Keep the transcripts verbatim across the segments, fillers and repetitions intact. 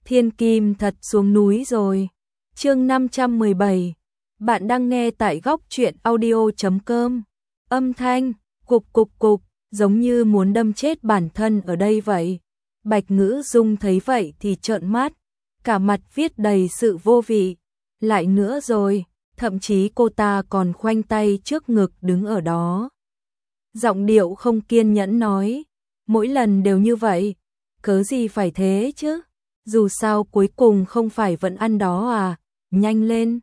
Thiên kim thật xuống núi rồi. Chương năm trăm mười bảy. Bạn đang nghe tại góc truyện audio chấm com. Âm thanh cục cục cục, giống như muốn đâm chết bản thân ở đây vậy. Bạch Ngữ Dung thấy vậy thì trợn mắt, cả mặt viết đầy sự vô vị. Lại nữa rồi, thậm chí cô ta còn khoanh tay trước ngực đứng ở đó. Giọng điệu không kiên nhẫn nói, mỗi lần đều như vậy, cớ gì phải thế chứ? Dù sao cuối cùng không phải vẫn ăn đó à, nhanh lên.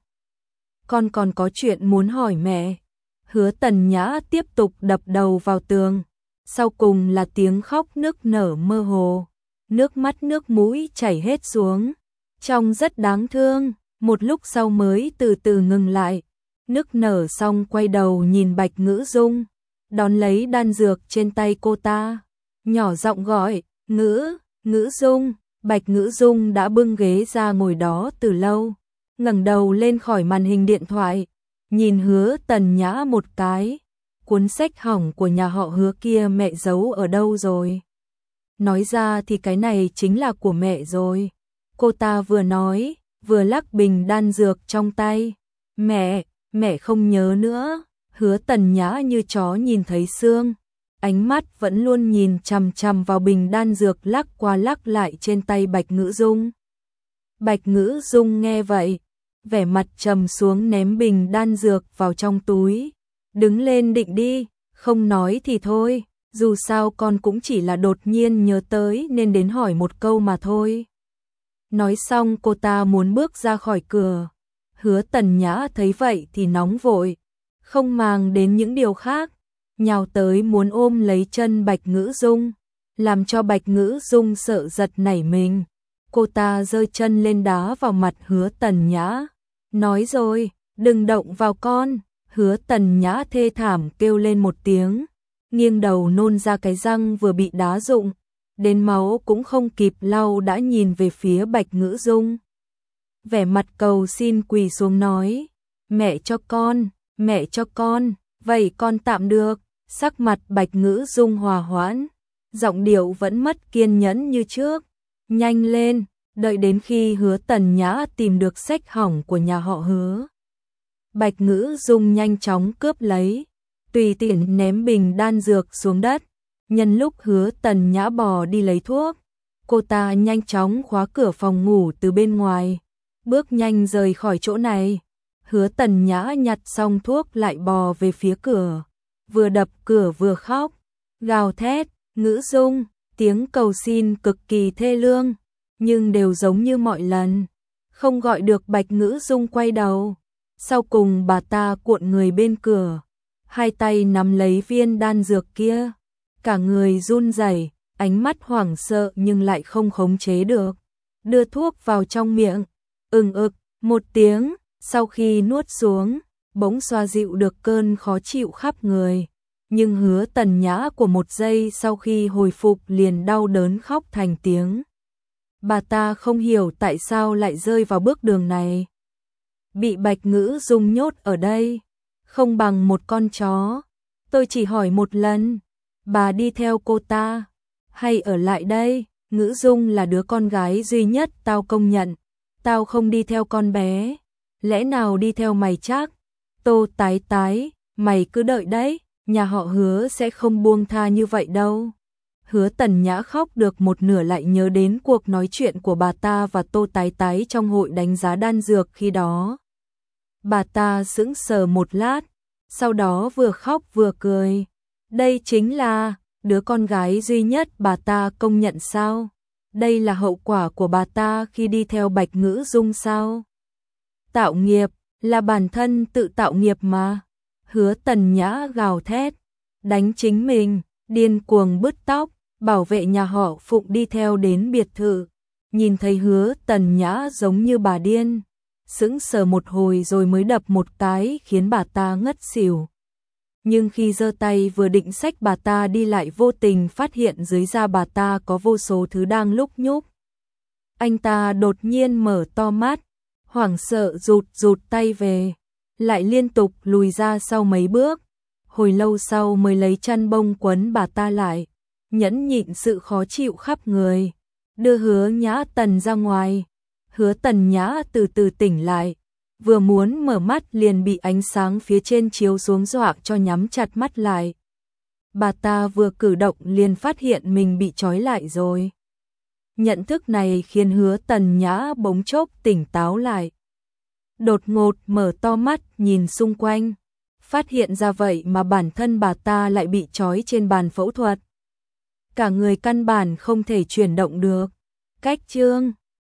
Con còn có chuyện muốn hỏi mẹ. Hứa Tần Nhã tiếp tục đập đầu vào tường, sau cùng là tiếng khóc nức nở mơ hồ, nước mắt nước mũi chảy hết xuống, trông rất đáng thương, một lúc sau mới từ từ ngừng lại, nức nở xong quay đầu nhìn Bạch Ngữ Dung, đón lấy đan dược trên tay cô ta, nhỏ giọng gọi, Ngữ, Ngữ Dung. Bạch Ngữ Dung đã bưng ghế ra ngồi đó từ lâu, ngẩng đầu lên khỏi màn hình điện thoại, nhìn Hứa Tần Nhã một cái, cuốn sách hỏng của nhà họ Hứa kia mẹ giấu ở đâu rồi? Nói ra thì cái này chính là của mẹ rồi. Cô ta vừa nói, vừa lắc bình đan dược trong tay. Mẹ, mẹ không nhớ nữa. Hứa Tần Nhã như chó nhìn thấy xương, ánh mắt vẫn luôn nhìn chằm chằm vào bình đan dược lắc qua lắc lại trên tay Bạch Ngữ Dung. Bạch Ngữ Dung nghe vậy, vẻ mặt trầm xuống ném bình đan dược vào trong túi, đứng lên định đi, không nói thì thôi, dù sao con cũng chỉ là đột nhiên nhớ tới nên đến hỏi một câu mà thôi. Nói xong cô ta muốn bước ra khỏi cửa, Hứa Tần Nhã thấy vậy thì nóng vội, không màng đến những điều khác, nhào tới muốn ôm lấy chân Bạch Ngữ Dung, làm cho Bạch Ngữ Dung sợ giật nảy mình. Cô ta giơ chân lên đá vào mặt Hứa Tần Nhã, nói rồi, đừng động vào con. Hứa Tần Nhã thê thảm kêu lên một tiếng, nghiêng đầu nôn ra cái răng vừa bị đá rụng, đến máu cũng không kịp lau đã nhìn về phía Bạch Ngữ Dung. Vẻ mặt cầu xin quỳ xuống nói, mẹ cho con, mẹ cho con, vậy con tạm được. Sắc mặt Bạch Ngữ Dung hòa hoãn, giọng điệu vẫn mất kiên nhẫn như trước, nhanh lên, đợi đến khi Hứa Tần Nhã tìm được sách hỏng của nhà họ Hứa. Bạch Ngữ Dung nhanh chóng cướp lấy, tùy tiện ném bình đan dược xuống đất, nhân lúc Hứa Tần Nhã bò đi lấy thuốc, cô ta nhanh chóng khóa cửa phòng ngủ từ bên ngoài, bước nhanh rời khỏi chỗ này. Hứa Tần Nhã nhặt xong thuốc lại bò về phía cửa, vừa đập cửa vừa khóc, gào thét, Ngữ Dung, tiếng cầu xin cực kỳ thê lương, nhưng đều giống như mọi lần, không gọi được Bạch Ngữ Dung quay đầu. Sau cùng bà ta cuộn người bên cửa, hai tay nắm lấy viên đan dược kia, cả người run rẩy, ánh mắt hoảng sợ nhưng lại không khống chế được, đưa thuốc vào trong miệng, ừng ực, một tiếng, sau khi nuốt xuống, bỗng xoa dịu được cơn khó chịu khắp người, nhưng Hứa Tần Nhã của một giây sau khi hồi phục liền đau đớn khóc thành tiếng. Bà ta không hiểu tại sao lại rơi vào bước đường này. Bị Bạch Ngữ Dung nhốt ở đây, không bằng một con chó. Tôi chỉ hỏi một lần, bà đi theo cô ta, hay ở lại đây? Ngữ Dung là đứa con gái duy nhất tao công nhận, tao không đi theo con bé. Lẽ nào đi theo mày chắc? Tô Tái Tái, mày cứ đợi đấy, nhà họ Hứa sẽ không buông tha như vậy đâu. Hứa Tần Nhã khóc được một nửa lại nhớ đến cuộc nói chuyện của bà ta và Tô Tái Tái trong hội đánh giá đan dược khi đó. Bà ta sững sờ một lát, sau đó vừa khóc vừa cười. Đây chính là đứa con gái duy nhất bà ta công nhận sao? Đây là hậu quả của bà ta khi đi theo Bạch Ngữ Dung sao? Tạo nghiệp, là bản thân tự tạo nghiệp mà. Hứa Tần Nhã gào thét, đánh chính mình, điên cuồng bứt tóc, bảo vệ nhà họ Phụng đi theo đến biệt thự. Nhìn thấy Hứa Tần Nhã giống như bà điên, sững sờ một hồi rồi mới đập một cái khiến bà ta ngất xỉu. Nhưng khi giơ tay vừa định xách bà ta đi lại vô tình phát hiện dưới da bà ta có vô số thứ đang lúc nhúc. Anh ta đột nhiên mở to mắt, hoảng sợ rụt rụt tay về, lại liên tục lùi ra sau mấy bước, hồi lâu sau mới lấy chăn bông quấn bà ta lại, nhẫn nhịn sự khó chịu khắp người, đưa Hứa Nhã Tần ra ngoài. Hứa Tần Nhã từ từ tỉnh lại, vừa muốn mở mắt liền bị ánh sáng phía trên chiếu xuống dọa cho nhắm chặt mắt lại. Bà ta vừa cử động liền phát hiện mình bị trói lại rồi. Nhận thức này khiến Hứa Tần Nhã bỗng chốc tỉnh táo lại. Đột ngột mở to mắt nhìn xung quanh, phát hiện ra vậy mà bản thân bà ta lại bị trói trên bàn phẫu thuật. Cả người căn bản không thể chuyển động được. Cách chương